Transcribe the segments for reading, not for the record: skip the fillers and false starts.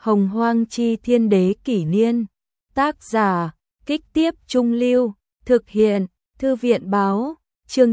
Hồng Hoang Chi Thiên Đế Kỷ Niên. Tác giả, Kích Tiếp Trung Lưu. Thực hiện, Thư viện Báo. Chương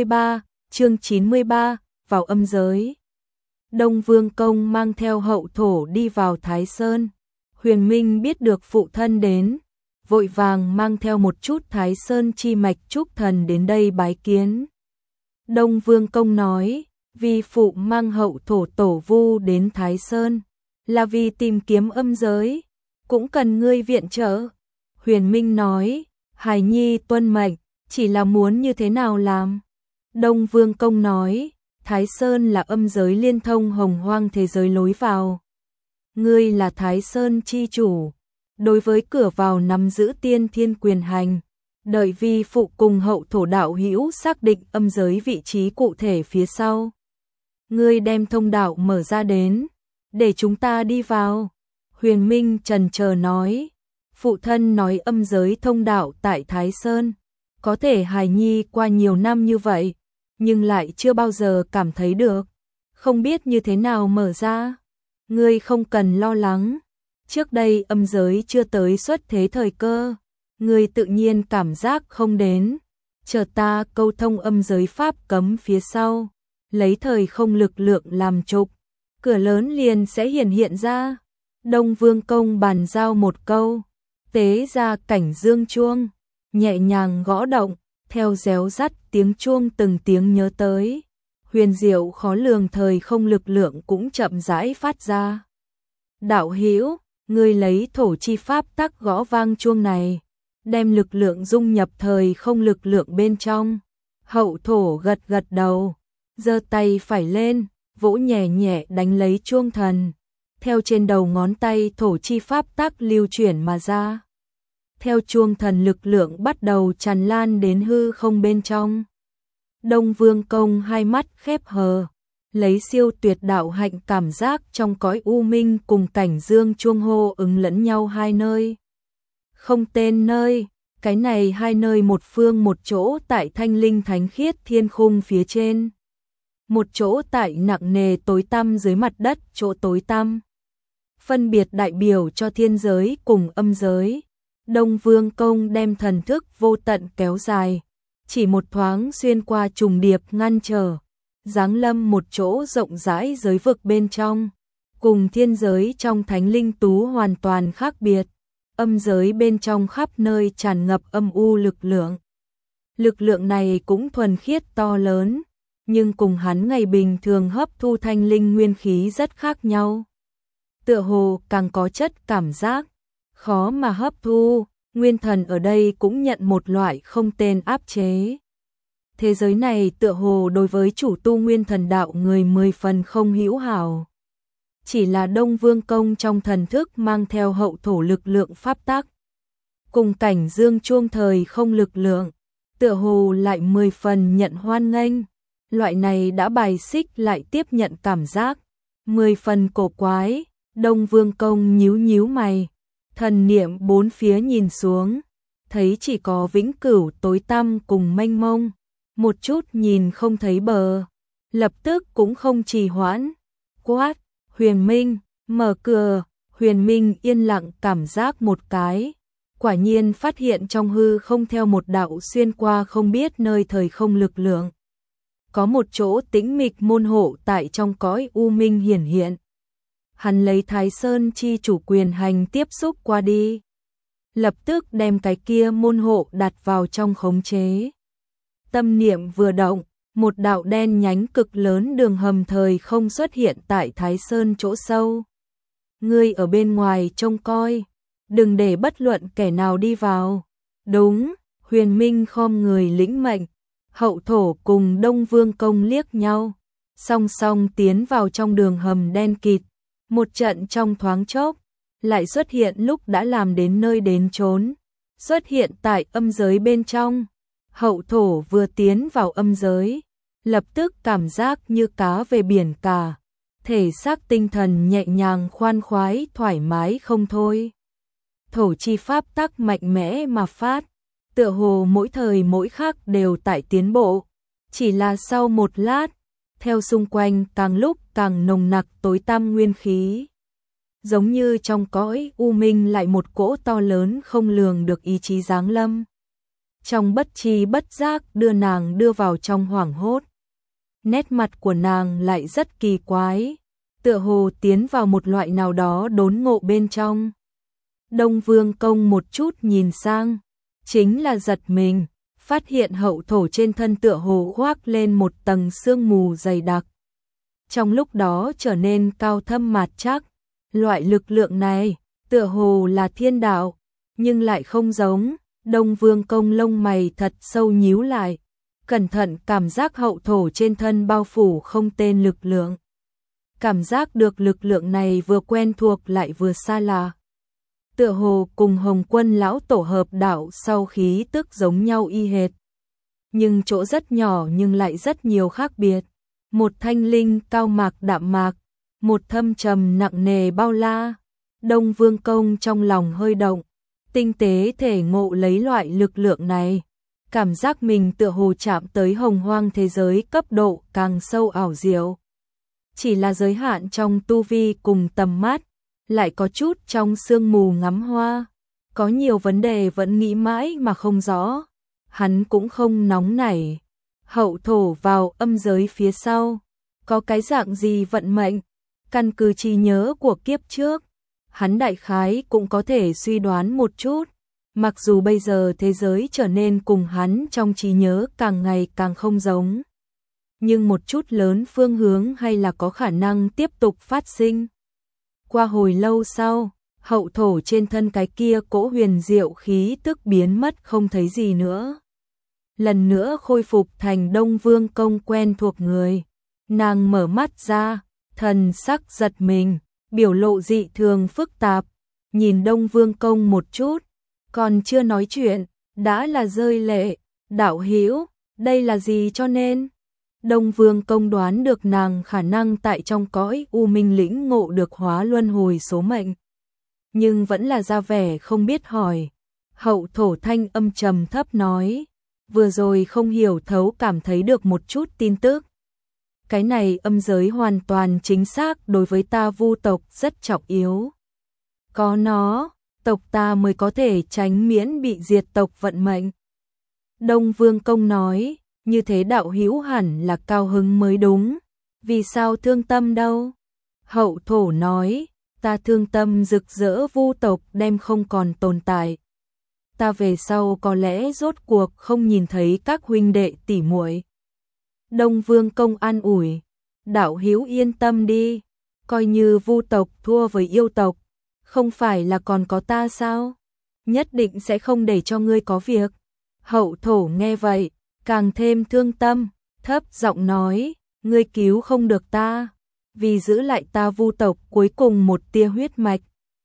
93, vào âm giới. Đông Vương Công mang theo hậu thổ đi vào Thái Sơn. Huyền Minh biết được phụ thân đến, vội vàng mang theo một chút Thái Sơn chi mạch trúc thần đến đây bái kiến. Đông Vương Công nói, vì phụ mang hậu thổ tổ vu đến Thái Sơn, là vì tìm kiếm âm giới, cũng cần ngươi viện trợ. Huyền Minh nói, Hải Nhi tuân mệnh, chỉ là muốn như thế nào làm. Đông Vương Công nói, Thái Sơn là âm giới liên thông hồng hoang thế giới lối vào. Ngươi là Thái Sơn chi chủ, đối với cửa vào nắm giữ tiên thiên quyền hành. Đợi vi phụ cùng hậu thổ đạo hữu xác định âm giới vị trí cụ thể phía sau. Ngươi đem thông đạo mở ra đến, để chúng ta đi vào. Huyền Minh chần chờ nói, phụ thân nói âm giới thông đạo tại Thái Sơn. Có thể Hải Nhi qua nhiều năm như vậy, nhưng lại chưa bao giờ cảm thấy được, không biết như thế nào mở ra. Ngươi không cần lo lắng, trước đây âm giới chưa tới xuất thế thời cơ, ngươi tự nhiên cảm giác không đến. Chờ ta câu thông âm giới pháp cấm phía sau, lấy thời không lực lượng làm trục, cửa lớn liền sẽ hiện ra. Đông Vương Công bàn giao một câu, tế ra cảnh dương chuông, nhẹ nhàng gõ động, theo réo rắt tiếng chuông từng tiếng nhớ tới. Huyền diệu khó lường thời không lực lượng cũng chậm rãi phát ra. Đạo hữu, ngươi lấy thổ chi pháp tắc gõ vang chuông này, đem lực lượng dung nhập thời không lực lượng bên trong. Hậu thổ gật gật đầu, giơ tay phải lên, vỗ nhẹ nhẹ đánh lấy chuông thần. Theo trên đầu ngón tay thổ chi pháp tắc lưu chuyển mà ra. Theo chuông thần lực lượng bắt đầu tràn lan đến hư không bên trong. Đông Vương Công hai mắt khép hờ, lấy siêu tuyệt đạo hạnh cảm giác trong cõi u minh cùng cảnh dương chuông hô ứng lẫn nhau hai nơi. Không tên nơi, cái này hai nơi một phương một chỗ tại thanh linh thánh khiết thiên khung phía trên. Một chỗ tại nặng nề tối tăm dưới mặt đất chỗ tối tăm. Phân biệt đại biểu cho thiên giới cùng âm giới. Đông Vương Công đem thần thức vô tận kéo dài, chỉ một thoáng xuyên qua trùng điệp ngăn trở, giáng lâm một chỗ rộng rãi giới vực bên trong, cùng thiên giới trong thánh linh tú hoàn toàn khác biệt. Âm giới bên trong khắp nơi tràn ngập âm u lực lượng. Lực lượng này cũng thuần khiết to lớn, nhưng cùng hắn ngày bình thường hấp thu thanh linh nguyên khí rất khác nhau. Tựa hồ càng có chất cảm giác khó mà hấp thu, nguyên thần ở đây cũng nhận một loại không tên áp chế. Thế giới này tựa hồ đối với chủ tu nguyên thần đạo người 10 phần không hữu hảo. Chỉ là Đông Vương Công trong thần thức mang theo hậu thổ lực lượng pháp tắc, cùng cảnh dương chuông thời không lực lượng, tựa hồ lại 10 phần nhận hoan nghênh. Loại này đã bài xích lại tiếp nhận cảm giác 10 phần cổ quái. Đông Vương Công nhíu nhíu mày, thần niệm bốn phía nhìn xuống, thấy chỉ có vĩnh cửu tối tăm cùng mênh mông, một chút nhìn không thấy bờ. Lập tức cũng không trì hoãn, quát, Huyền Minh, mở cửa. Huyền Minh yên lặng cảm giác một cái, quả nhiên phát hiện trong hư không theo một đạo xuyên qua không biết nơi thời không lực lượng. Có một chỗ tĩnh mịch môn hộ tại trong cõi u minh hiển hiện. Hắn lấy Thái Sơn chi chủ quyền hành tiếp xúc qua đi, lập tức đem cái kia môn hộ đặt vào trong khống chế. Tâm niệm vừa động, một đạo đen nhánh cực lớn đường hầm thời không xuất hiện tại Thái Sơn chỗ sâu. Ngươi ở bên ngoài trông coi, đừng để bất luận kẻ nào đi vào. Đúng, Huyền Minh khom người lĩnh mệnh. Hậu thổ cùng Đông Vương Công liếc nhau, song song tiến vào trong đường hầm đen kịt. Một trận trong thoáng chốc, lại xuất hiện lúc đã làm đến nơi đến chốn, xuất hiện tại âm giới bên trong. Hậu thổ vừa tiến vào âm giới, lập tức cảm giác như cá về biển cả, thể xác tinh thần nhẹ nhàng khoan khoái thoải mái không thôi. Thổ chi pháp tắc mạnh mẽ mà phát, tựa hồ mỗi thời mỗi khắc đều tại tiến bộ, chỉ là sau một lát, theo xung quanh càng lúc càng nồng nặc tối tăm nguyên khí. giống như trong cõi u minh lại một cỗ to lớn không lường được ý chí giáng lâm. Trong bất tri bất giác đưa nàng đưa vào trong hoảng hốt. Nét mặt của nàng lại rất kỳ quái, tựa hồ tiến vào một loại nào đó đốn ngộ bên trong. Đông Vương Công một chút nhìn sang, chính là giật mình, phát hiện hậu thổ trên thân tựa hồ khoác lên một tầng sương mù dày đặc. Trong lúc đó trở nên cao thâm mạt chắc, loại lực lượng này tựa hồ là thiên đạo, nhưng lại không giống. Đông Vương Công lông mày thật sâu nhíu lại, cẩn thận cảm giác hậu thổ trên thân bao phủ không tên lực lượng. Cảm giác được lực lượng này vừa quen thuộc lại vừa xa lạ. Tựa hồ cùng Hồng Quân lão tổ hợp đạo sau khí tức giống nhau y hệt. Nhưng chỗ rất nhỏ nhưng lại rất nhiều khác biệt. Một thanh linh cao mạc đạm mạc, một thâm trầm nặng nề bao la. Đông Vương Công trong lòng hơi động, tinh tế thể ngộ lấy loại lực lượng này. Cảm giác mình tựa hồ chạm tới hồng hoang thế giới cấp độ càng sâu ảo diệu. Chỉ là giới hạn trong tu vi cùng tầm mắt, lại có chút trong sương mù ngắm hoa. Có nhiều vấn đề vẫn nghĩ mãi mà không rõ. Hắn cũng không nóng nảy. Hậu thổ vào âm giới phía sau, có cái dạng gì vận mệnh, căn cứ trí nhớ của kiếp trước, hắn đại khái cũng có thể suy đoán một chút. Mặc dù bây giờ thế giới trở nên cùng hắn trong trí nhớ càng ngày càng không giống, nhưng một chút lớn phương hướng hay là có khả năng tiếp tục phát sinh. Qua hồi lâu sau, hậu thổ trên thân cái kia cỗ huyền diệu khí tức biến mất không thấy gì nữa. Lần nữa khôi phục thành Đông Vương Công quen thuộc người. Nàng mở mắt ra, thần sắc giật mình, biểu lộ dị thường phức tạp, nhìn Đông Vương Công một chút, còn chưa nói chuyện, đã là rơi lệ. Đạo hữu, đây là gì cho nên? Đông Vương Công đoán được nàng khả năng tại trong cõi u minh lĩnh ngộ được hóa luân hồi số mệnh, nhưng vẫn là ra vẻ không biết hỏi. Hậu thổ thanh âm trầm thấp nói, vừa rồi không hiểu thấu cảm thấy được một chút tin tức. Cái này âm giới hoàn toàn chính xác đối với ta Vu tộc rất trọng yếu. Có nó, tộc ta mới có thể tránh miễn bị diệt tộc vận mệnh. Đông Vương Công nói, như thế đạo hữu hẳn là cao hứng mới đúng. Vì sao thương tâm đâu? Hậu thổ nói, ta thương tâm rực rỡ Vu tộc đem không còn tồn tại. Ta về sau có lẽ rốt cuộc không nhìn thấy các huynh đệ tỷ muội. Đông Vương Công an ủi, đạo hữu yên tâm đi, coi như Vu tộc thua với yêu tộc, không phải là còn có ta sao? Nhất định sẽ không để cho ngươi có việc. Hậu thổ nghe vậy, càng thêm thương tâm, thấp giọng nói, ngươi cứu không được ta, vì giữ lại ta Vu tộc cuối cùng một tia huyết mạch.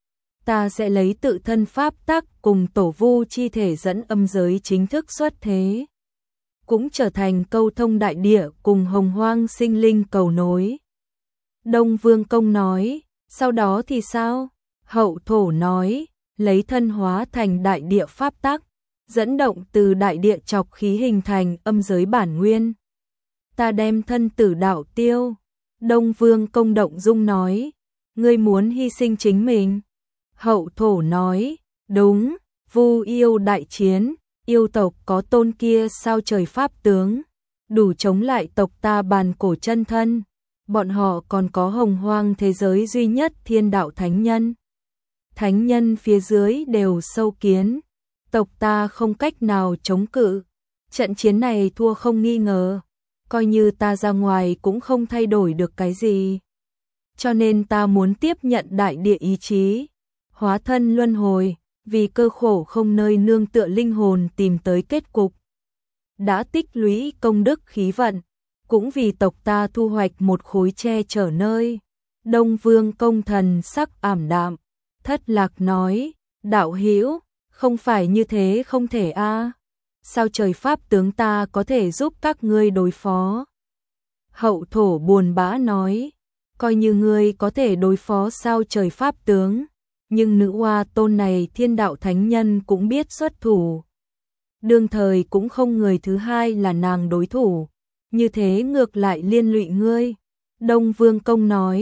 Ta sẽ lấy tự thân pháp tắc cùng tổ vu chi thể dẫn âm giới chính thức xuất thế, cũng trở thành câu thông đại địa cùng hồng hoang sinh linh cầu nối. Đông Vương Công nói, sau đó thì sao? Hậu thổ nói, lấy thân hóa thành đại địa pháp tắc, dẫn động từ đại địa chọc khí hình thành âm giới bản nguyên. Ta đem thân tử đạo tiêu. Đông Vương Công động dung nói, ngươi muốn hy sinh chính mình. Hậu thổ nói, đúng, Vu yêu đại chiến, yêu tộc có tôn kia sao trời pháp tướng, đủ chống lại tộc ta bàn cổ chân thân. Bọn họ còn có hồng hoang thế giới duy nhất thiên đạo thánh nhân. Thánh nhân phía dưới đều sâu kiến, tộc ta không cách nào chống cự. Trận chiến này thua không nghi ngờ, coi như ta ra ngoài cũng không thay đổi được cái gì. Cho nên ta muốn tiếp nhận đại địa ý chí, hóa thân luân hồi, vì cơ khổ không nơi nương tựa linh hồn tìm tới kết cục. Đã tích lũy công đức khí vận, cũng vì tộc ta thu hoạch một khối che chở nơi. Đông Vương Công thần sắc ảm đạm, thất lạc nói, đạo hữu, không phải như thế không thể a. Sao trời pháp tướng ta có thể giúp các ngươi đối phó? Hậu thổ buồn bã nói, coi như ngươi có thể đối phó sao trời pháp tướng, nhưng nữ hoa tôn này thiên đạo thánh nhân cũng biết xuất thủ. Đương thời cũng không người thứ hai là nàng đối thủ, như thế ngược lại liên lụy ngươi. Đông Vương Công nói,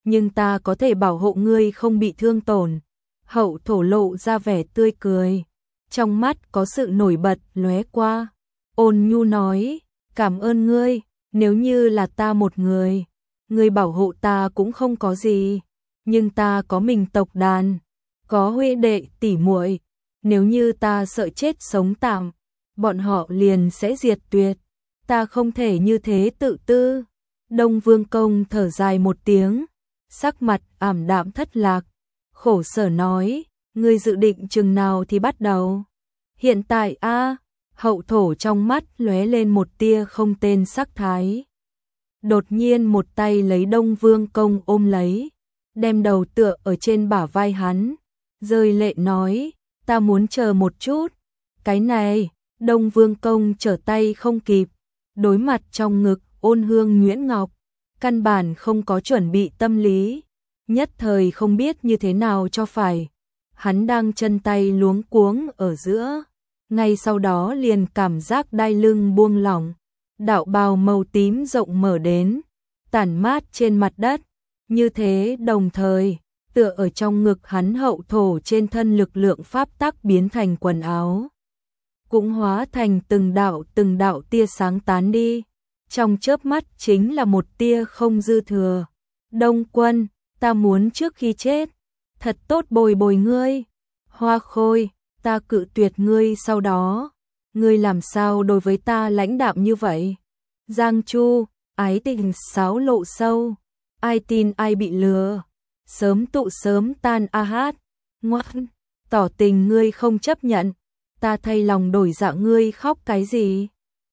nhưng ta có thể bảo hộ ngươi không bị thương tổn. Hậu thổ lộ ra vẻ tươi cười, trong mắt có sự nổi bật lóe qua. Ôn nhu nói, cảm ơn ngươi, nếu như là ta một người, ngươi bảo hộ ta cũng không có gì, nhưng ta có mình tộc đàn, có huynh đệ tỷ muội, nếu như ta sợ chết sống tạm, bọn họ liền sẽ diệt tuyệt, ta không thể như thế tự tư. Đông Vương Công thở dài một tiếng, sắc mặt ảm đạm thất lạc, khổ sở nói, ngươi dự định chừng nào thì bắt đầu? Hiện tại a. Hậu thổ trong mắt lóe lên một tia không tên sắc thái. Đột nhiên một tay lấy Đông Vương Công ôm lấy, đem đầu tựa ở trên bả vai hắn, rơi lệ nói, ta muốn chờ một chút. Cái này, Đông Vương Công trở tay không kịp, đối mặt trong ngực Ôn Hương Nhuyễn Ngọc, căn bản không có chuẩn bị tâm lý, nhất thời không biết như thế nào cho phải. Hắn đang chân tay luống cuống ở giữa, ngay sau đó liền cảm giác đai lưng buông lỏng, đạo bào màu tím rộng mở đến, tản mát trên mặt đất, như thế đồng thời, tựa ở trong ngực hắn hậu thổ trên thân lực lượng pháp tắc biến thành quần áo, cũng hóa thành từng đạo tia sáng tán đi, trong chớp mắt chính là một tia không dư thừa. Đông Quân, ta muốn trước khi chết, thật tốt bồi bồi ngươi. Hoa Khôi, ta cự tuyệt ngươi sau đó, ngươi làm sao đối với ta lãnh đạm như vậy? Giang Chu, ái tình sáo lộ sâu, ai tin ai bị lừa, sớm tụ sớm tan a hát, ngoan, tỏ tình ngươi không chấp nhận, ta thay lòng đổi dạ ngươi khóc cái gì?